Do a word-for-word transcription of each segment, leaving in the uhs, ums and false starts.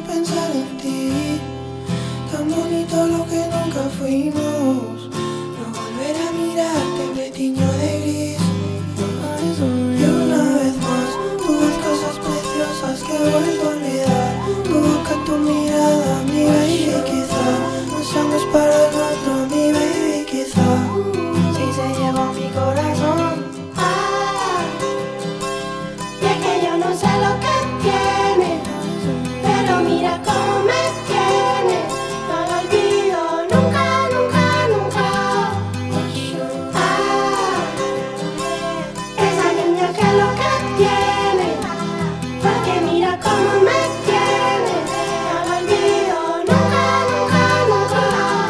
pensar en ti. Tan bonito lo que nunca fuimos. No volver a mirarte me tiñó de gris. Y una vez más, tú ves cosas preciosas que he vuelto a olvidar. Tu boca, tu mirada, mi baby, quizá no seamos para el otro, mi baby, quizá. Si se llevó mi corazón. Ah, y es que yo no sé lo que tiene, pero mira cómo me tiene. No lo olvido nunca, nunca, nunca. Ah, esa niña que es lo que tiene, porque mira cómo me tiene. No lo olvido nunca, nunca, nunca.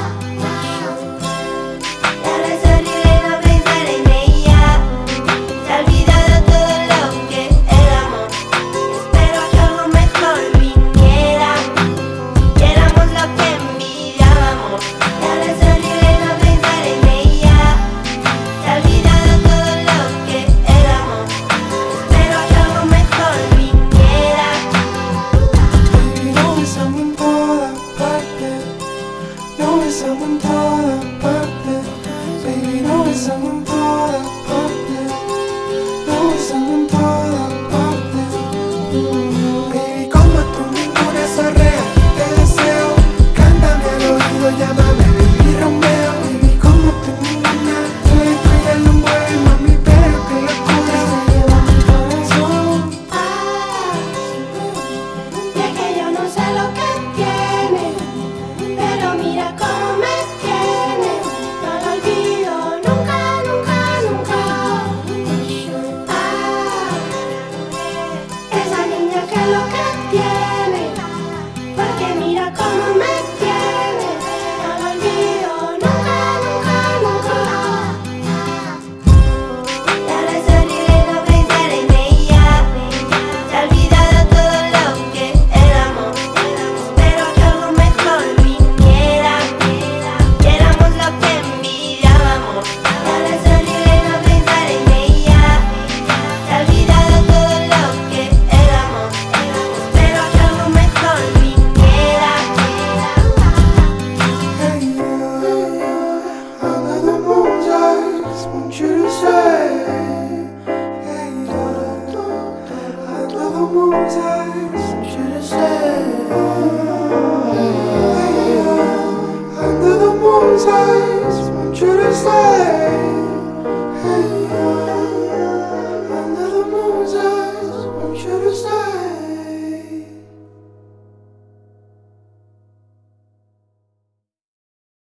Ya le sonríe y no pensar en ella. Se ha olvidado todo lo que éramos. Espero que algo mejor viniera y éramos lo que envidiábamos. Ya le sonríe y no pensar en ella. Se ha olvidado todo lo que éramos. Espero que algo mejor viniera. Baby, no besamos en toda parte. No besamos en toda parte. Baby, no besamos en toda parte. No besamos en toda parte. Baby, como tú ninguna es real. Te deseo, cántame al oído, llámame Baby Romeo. Baby, como tú ninguna. Soy tuya, no mueve, mami, pero que locura. Se lleva mi corazón. Ah, y es que yo no sé lo que tiene, pero mira cómo me tiene. No lo olvido nunca, nunca, nunca. Ah, esa niña que es lo que tiene, porque mira cómo me tiene. No lo olvido nunca, nunca, nunca. Ya le sonríe y no pensar en ella. Se ha olvidado todo lo que éramos. Espero que algo mejor viniera y éramos lo que envidiábamos. Ya le sonríe y no pensar en ella. Se ha olvidado todo lo que éramos. Espero que algo mejor viniera. Hey, uh, under the moon's eyes, want you to say. Hey, uh, under the moon's eyes, want you to say. Hey, uh, under the moon's eyes, want you to say.